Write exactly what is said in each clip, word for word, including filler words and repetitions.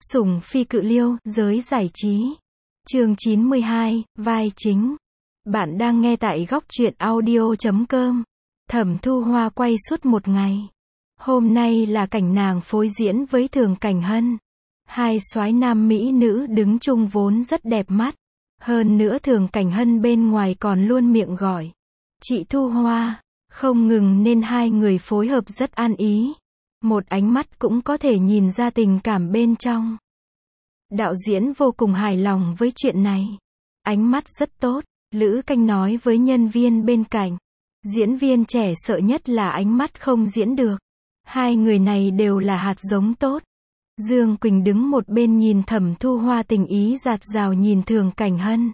Sủng phi cự liêu, giới giải trí. Chương chín mươi hai, vai chính. Bạn đang nghe tại góc truyện audio chấm com. Thẩm Thu Hoa quay suốt một ngày. Hôm nay là cảnh nàng phối diễn với Thường Cảnh Hân. Hai soái nam mỹ nữ đứng chung vốn rất đẹp mắt. Hơn nữa Thường Cảnh Hân bên ngoài còn luôn miệng gọi chị Thu Hoa, không ngừng nên hai người phối hợp rất ăn ý. Một ánh mắt cũng có thể nhìn ra tình cảm bên trong. Đạo diễn vô cùng hài lòng với chuyện này. Ánh mắt rất tốt, Lữ Canh nói với nhân viên bên cạnh. Diễn viên trẻ sợ nhất là ánh mắt không diễn được. Hai người này đều là hạt giống tốt. Dương Quỳnh đứng một bên nhìn Thẩm Thu Hoa tình ý dạt dào nhìn Thường Cảnh Hân.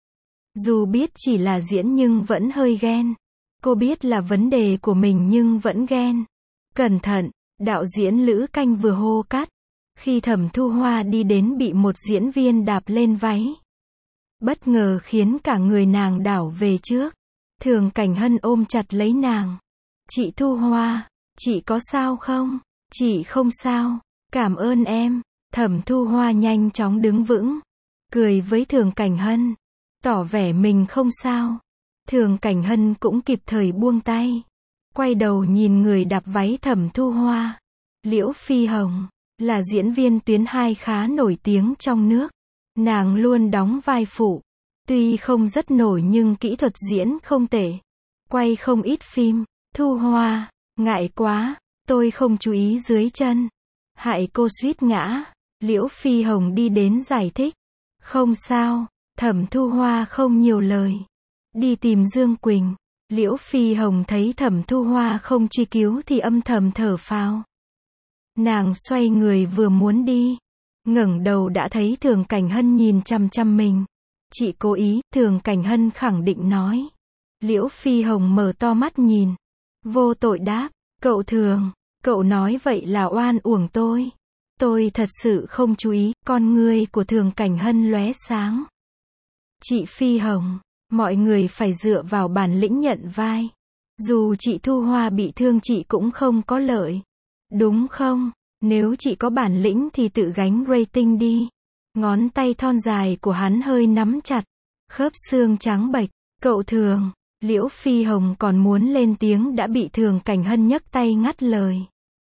Dù biết chỉ là diễn nhưng vẫn hơi ghen. Cô biết là vấn đề của mình nhưng vẫn ghen. Cẩn thận, đạo diễn Lữ Canh vừa hô cắt. Khi Thẩm Thu Hoa đi đến bị một diễn viên đạp lên váy. Bất ngờ khiến cả người nàng đảo về trước. Thường Cảnh Hân ôm chặt lấy nàng. Chị Thu Hoa, chị có sao không? Chị không sao, cảm ơn em. Thẩm Thu Hoa nhanh chóng đứng vững. Cười với Thường Cảnh Hân. Tỏ vẻ mình không sao. Thường Cảnh Hân cũng kịp thời buông tay. Quay đầu nhìn người đạp váy Thẩm Thu Hoa. Liễu Phi Hồng. Là diễn viên tuyến hai khá nổi tiếng trong nước. Nàng luôn đóng vai phụ. Tuy không rất nổi nhưng kỹ thuật diễn không tệ. Quay không ít phim. Thu Hoa, ngại quá, tôi không chú ý dưới chân. Hại cô suýt ngã. Liễu Phi Hồng đi đến giải thích. Không sao, Thẩm Thu Hoa không nhiều lời. Đi tìm Dương Quỳnh. Liễu Phi Hồng thấy Thẩm Thu Hoa không truy cứu thì âm thầm thở phào. Nàng xoay người vừa muốn đi. Ngẩng đầu đã thấy Thường Cảnh Hân nhìn chằm chằm mình. Chị cố ý, Thường Cảnh Hân khẳng định nói. Liễu Phi Hồng mở to mắt nhìn. Vô tội đáp, cậu Thường, cậu nói vậy là oan uổng tôi. Tôi thật sự không chú ý, con ngươi của Thường Cảnh Hân lóe sáng. Chị Phi Hồng, mọi người phải dựa vào bản lĩnh nhận vai. Dù chị Thu Hoa bị thương chị cũng không có lợi. Đúng không? Nếu chị có bản lĩnh thì tự gánh rating đi. Ngón tay thon dài của hắn hơi nắm chặt. Khớp xương trắng bệch. Cậu Thường. Liễu Phi Hồng còn muốn lên tiếng đã bị Thường Cảnh Hân nhấc tay ngắt lời.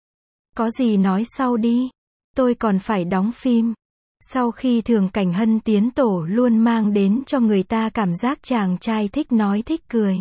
Có gì nói sau đi. Tôi còn phải đóng phim. Sau khi Thường Cảnh Hân tiến tổ luôn mang đến cho người ta cảm giác chàng trai thích nói thích cười.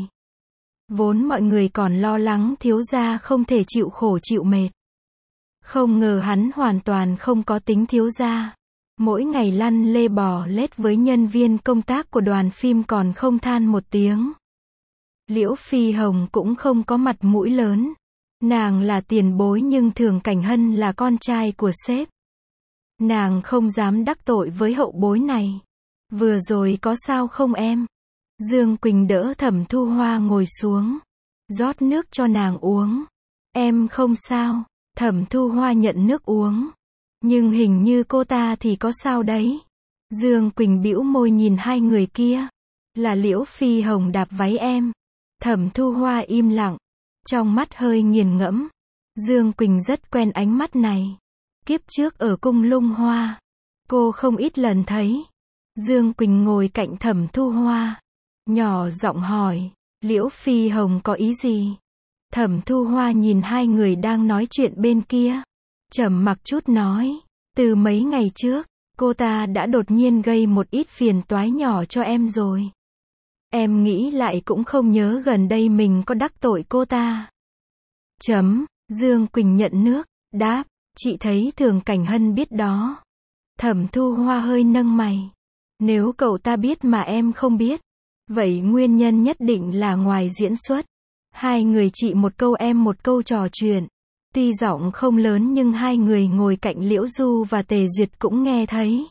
Vốn mọi người còn lo lắng thiếu gia không thể chịu khổ chịu mệt. Không ngờ hắn hoàn toàn không có tính thiếu gia. Mỗi ngày lăn lê bò lết với nhân viên công tác của đoàn phim còn không than một tiếng. Liễu Phi Hồng cũng không có mặt mũi lớn. Nàng là tiền bối nhưng Thường Cảnh Hân là con trai của sếp. Nàng không dám đắc tội với hậu bối này. Vừa rồi có sao không em? Dương Quỳnh đỡ Thẩm Thu Hoa ngồi xuống. Rót nước cho nàng uống. Em không sao. Thẩm Thu Hoa nhận nước uống. Nhưng hình như cô ta thì có sao đấy. Dương Quỳnh bĩu môi nhìn hai người kia. Là Liễu Phi Hồng đạp váy em. Thẩm Thu Hoa im lặng. Trong mắt hơi nghiền ngẫm. Dương Quỳnh rất quen ánh mắt này. Kiếp trước ở cung Lung Hoa. Cô không ít lần thấy. Dương Quỳnh ngồi cạnh Thẩm Thu Hoa. Nhỏ giọng hỏi. Liễu Phi Hồng có ý gì? Thẩm Thu Hoa nhìn hai người đang nói chuyện bên kia. Trầm mặc chút nói. Từ mấy ngày trước, cô ta đã đột nhiên gây một ít phiền toái nhỏ cho em rồi. Em nghĩ lại cũng không nhớ gần đây mình có đắc tội cô ta. Chấm, Dương Quỳnh nhận nước, đáp, chị thấy Thường Cảnh Hân biết đó. Thẩm Thu Hoa hơi nâng mày. Nếu cậu ta biết mà em không biết, vậy nguyên nhân nhất định là ngoài diễn xuất. Hai người chị một câu em một câu trò chuyện. Tuy giọng không lớn nhưng hai người ngồi cạnh Liễu Du và Tề Duyệt cũng nghe thấy.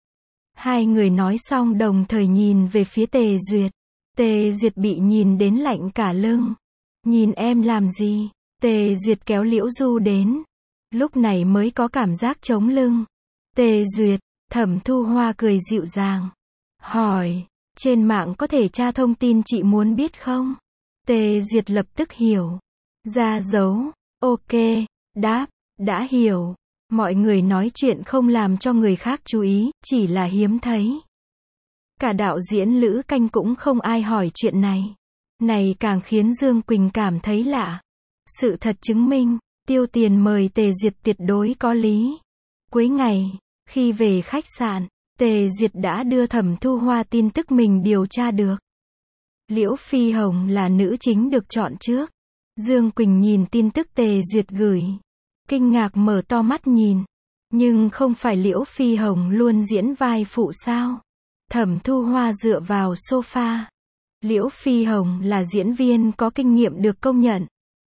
Hai người nói xong đồng thời nhìn về phía Tề Duyệt. Tề Duyệt bị nhìn đến lạnh cả lưng. Nhìn em làm gì? Tề Duyệt kéo Liễu Du đến. Lúc này mới có cảm giác trống lưng. Tề Duyệt, Thẩm Thu Hoa cười dịu dàng. Hỏi, trên mạng có thể tra thông tin chị muốn biết không? Tề Duyệt lập tức hiểu. Ra dấu. Ok, đáp, đã hiểu. Mọi người nói chuyện không làm cho người khác chú ý, chỉ là hiếm thấy. Cả đạo diễn Lữ Canh cũng không ai hỏi chuyện này. Này càng khiến Dương Quỳnh cảm thấy lạ. Sự thật chứng minh, tiêu tiền mời Tề Duyệt tuyệt đối có lý. Cuối ngày, khi về khách sạn, Tề Duyệt đã đưa Thẩm Thu Hoa tin tức mình điều tra được. Liễu Phi Hồng là nữ chính được chọn trước. Dương Quỳnh nhìn tin tức Tề Duyệt gửi. Kinh ngạc mở to mắt nhìn. Nhưng không phải Liễu Phi Hồng luôn diễn vai phụ sao? Thẩm Thu Hoa dựa vào sofa. Liễu Phi Hồng là diễn viên có kinh nghiệm được công nhận.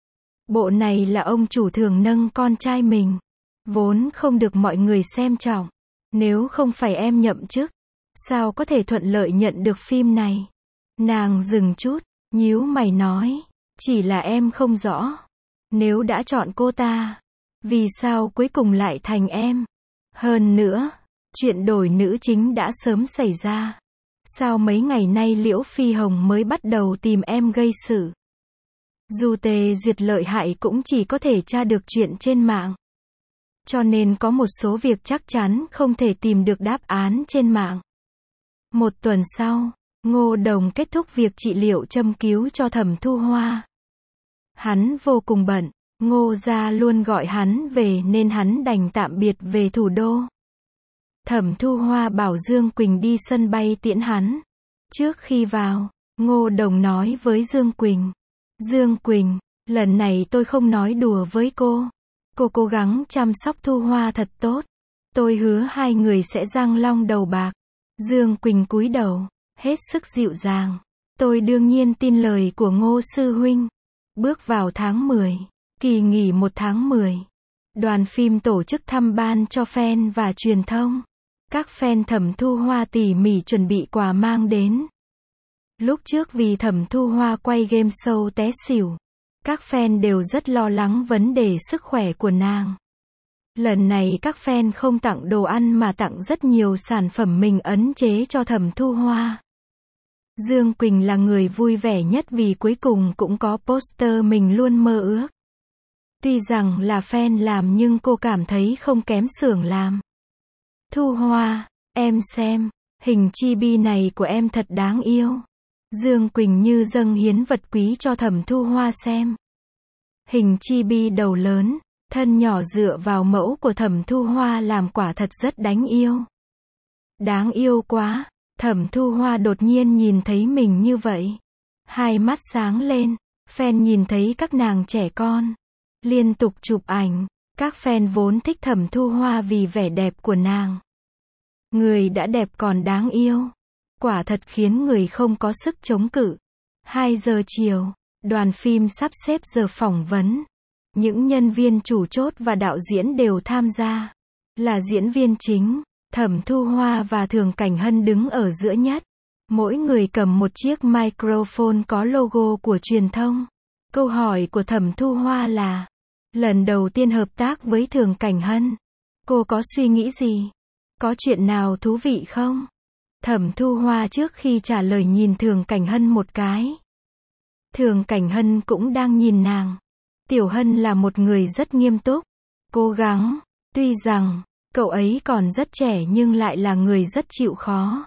Bộ này là ông chủ thường nâng con trai mình. Vốn không được mọi người xem trọng. Nếu không phải em nhậm chức, sao có thể thuận lợi nhận được phim này? Nàng dừng chút, nhíu mày nói. Chỉ là em không rõ. Nếu đã chọn cô ta, vì sao cuối cùng lại thành em? Hơn nữa, chuyện đổi nữ chính đã sớm xảy ra. Sao mấy ngày nay Liễu Phi Hồng mới bắt đầu tìm em gây sự? Dù Tề Duyệt lợi hại cũng chỉ có thể tra được chuyện trên mạng. Cho nên có một số việc chắc chắn không thể tìm được đáp án trên mạng. Một tuần sau, Ngô Đồng kết thúc việc trị liệu châm cứu cho Thẩm Thu Hoa. Hắn vô cùng bận, Ngô gia luôn gọi hắn về nên hắn đành tạm biệt về thủ đô. Thẩm Thu Hoa bảo Dương Quỳnh đi sân bay tiễn hắn. Trước khi vào, Ngô Đồng nói với Dương Quỳnh. Dương Quỳnh, lần này tôi không nói đùa với cô. Cô cố gắng chăm sóc Thu Hoa thật tốt. Tôi hứa hai người sẽ răng long đầu bạc. Dương Quỳnh cúi đầu, hết sức dịu dàng. Tôi đương nhiên tin lời của Ngô sư huynh. Bước vào tháng mười, kỳ nghỉ một tháng mười. Đoàn phim tổ chức thăm ban cho fan và truyền thông. Các fan Thẩm Thu Hoa tỉ mỉ chuẩn bị quà mang đến. Lúc trước vì Thẩm Thu Hoa quay game show té xỉu, các fan đều rất lo lắng vấn đề sức khỏe của nàng. Lần này các fan không tặng đồ ăn mà tặng rất nhiều sản phẩm mình ấn chế cho Thẩm Thu Hoa. Dương Quỳnh là người vui vẻ nhất vì cuối cùng cũng có poster mình luôn mơ ước. Tuy rằng là fan làm nhưng cô cảm thấy không kém xưởng làm. Thu Hoa, em xem, hình chibi này của em thật đáng yêu. Dương Quỳnh như dâng hiến vật quý cho Thẩm Thu Hoa xem. Hình chibi đầu lớn, thân nhỏ dựa vào mẫu của Thẩm Thu Hoa làm quả thật rất đáng yêu. Đáng yêu quá, Thẩm Thu Hoa đột nhiên nhìn thấy mình như vậy. Hai mắt sáng lên, fan nhìn thấy các nàng trẻ con. Liên tục chụp ảnh, các fan vốn thích Thẩm Thu Hoa vì vẻ đẹp của nàng. Người đã đẹp còn đáng yêu. Quả thật khiến người không có sức chống cự. hai giờ chiều, đoàn phim sắp xếp giờ phỏng vấn. Những nhân viên chủ chốt và đạo diễn đều tham gia. Là diễn viên chính, Thẩm Thu Hoa và Thường Cảnh Hân đứng ở giữa nhất. Mỗi người cầm một chiếc microphone có logo của truyền thông. Câu hỏi của Thẩm Thu Hoa là, lần đầu tiên hợp tác với Thường Cảnh Hân, cô có suy nghĩ gì? Có chuyện nào thú vị không? Thẩm Thu Hoa trước khi trả lời nhìn Thường Cảnh Hân một cái. Thường Cảnh Hân cũng đang nhìn nàng. Tiểu Hân là một người rất nghiêm túc, cố gắng, tuy rằng cậu ấy còn rất trẻ nhưng lại là người rất chịu khó.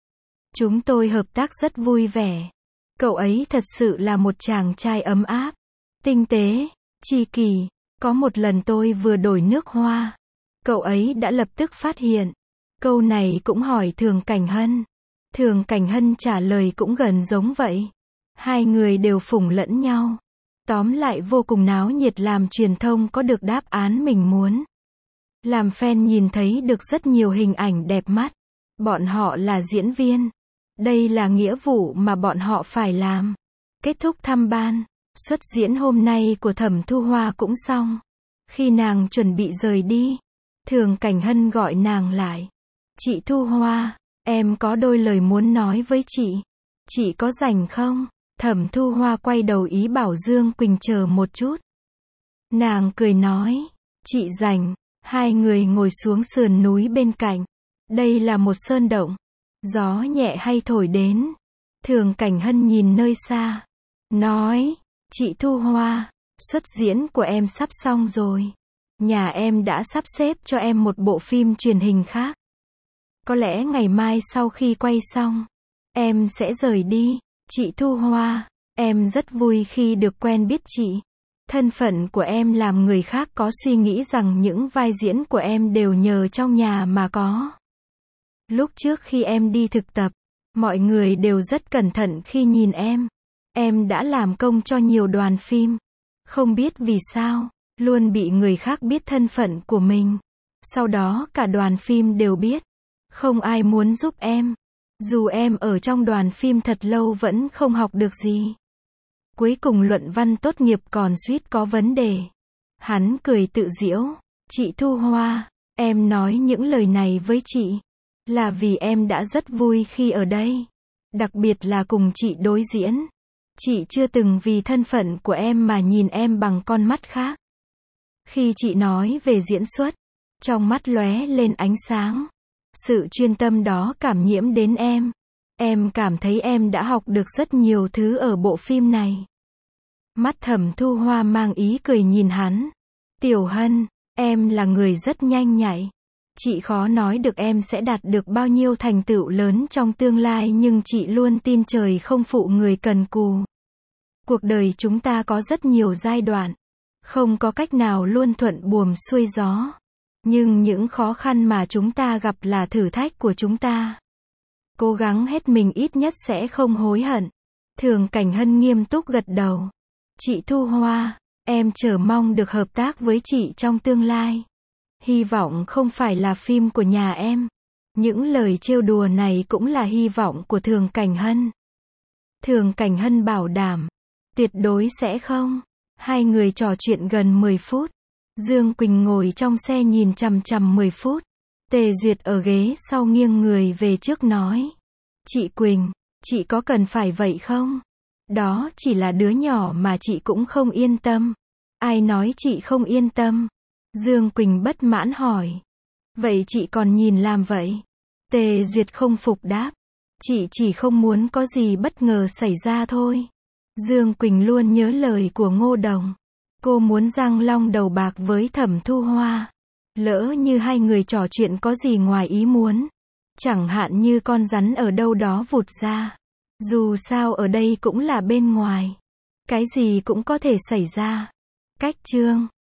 Chúng tôi hợp tác rất vui vẻ. Cậu ấy thật sự là một chàng trai ấm áp, tinh tế, tri kỷ. Có một lần tôi vừa đổi nước hoa, cậu ấy đã lập tức phát hiện. Câu này cũng hỏi Thường Cảnh Hân. Thường Cảnh Hân trả lời cũng gần giống vậy. Hai người đều phủng lẫn nhau. Tóm lại vô cùng náo nhiệt làm truyền thông có được đáp án mình muốn. Làm fan nhìn thấy được rất nhiều hình ảnh đẹp mắt. Bọn họ là diễn viên. Đây là nghĩa vụ mà bọn họ phải làm. Kết thúc thăm ban, xuất diễn hôm nay của Thẩm Thu Hoa cũng xong. Khi nàng chuẩn bị rời đi, Thường Cảnh Hân gọi nàng lại. Chị Thu Hoa, em có đôi lời muốn nói với chị. Chị có rảnh không? Thẩm Thu Hoa quay đầu ý bảo Dương Quỳnh chờ một chút. Nàng cười nói, chị rảnh. Hai người ngồi xuống sườn núi bên cạnh. Đây là một sơn động. Gió nhẹ hay thổi đến. Thường Cảnh Hân nhìn nơi xa. Nói, chị Thu Hoa, xuất diễn của em sắp xong rồi. Nhà em đã sắp xếp cho em một bộ phim truyền hình khác. Có lẽ ngày mai sau khi quay xong, em sẽ rời đi. Chị Thu Hoa, em rất vui khi được quen biết chị. Thân phận của em làm người khác có suy nghĩ rằng những vai diễn của em đều nhờ trong nhà mà có. Lúc trước khi em đi thực tập, mọi người đều rất cẩn thận khi nhìn em. Em đã làm công cho nhiều đoàn phim. Không biết vì sao, luôn bị người khác biết thân phận của mình. Sau đó cả đoàn phim đều biết. Không ai muốn giúp em. Dù em ở trong đoàn phim thật lâu vẫn không học được gì. Cuối cùng luận văn tốt nghiệp còn suýt có vấn đề. Hắn cười tự giễu. Chị Thu Hoa, em nói những lời này với chị là vì em đã rất vui khi ở đây. Đặc biệt là cùng chị đối diễn. Chị chưa từng vì thân phận của em mà nhìn em bằng con mắt khác. Khi chị nói về diễn xuất, trong mắt lóe lên ánh sáng. Sự chuyên tâm đó cảm nhiễm đến em. Em cảm thấy em đã học được rất nhiều thứ ở bộ phim này. Mắt Thẩm Thu Hoa mang ý cười nhìn hắn. Tiểu Hân, em là người rất nhanh nhạy. Chị khó nói được em sẽ đạt được bao nhiêu thành tựu lớn trong tương lai, nhưng chị luôn tin trời không phụ người cần cù. Cuộc đời chúng ta có rất nhiều giai đoạn. Không có cách nào luôn thuận buồm xuôi gió. Nhưng những khó khăn mà chúng ta gặp là thử thách của chúng ta. Cố gắng hết mình ít nhất sẽ không hối hận. Thường Cảnh Hân nghiêm túc gật đầu. Chị Thu Hoa, em chờ mong được hợp tác với chị trong tương lai. Hy vọng không phải là phim của nhà em. Những lời trêu đùa này cũng là hy vọng của Thường Cảnh Hân. Thường Cảnh Hân bảo đảm, tuyệt đối sẽ không. Hai người trò chuyện gần mười phút. Dương Quỳnh ngồi trong xe nhìn chằm chằm mười phút. Tề Duyệt ở ghế sau nghiêng người về trước nói. Chị Quỳnh, chị có cần phải vậy không? Đó chỉ là đứa nhỏ mà chị cũng không yên tâm. Ai nói chị không yên tâm? Dương Quỳnh bất mãn hỏi. Vậy chị còn nhìn làm vậy? Tề Duyệt không phục đáp. Chị chỉ không muốn có gì bất ngờ xảy ra thôi. Dương Quỳnh luôn nhớ lời của Ngô Đồng. Cô muốn răng long đầu bạc với Thẩm Thu Hoa. Lỡ như hai người trò chuyện có gì ngoài ý muốn. Chẳng hạn như con rắn ở đâu đó vụt ra. Dù sao ở đây cũng là bên ngoài. Cái gì cũng có thể xảy ra. Cách chương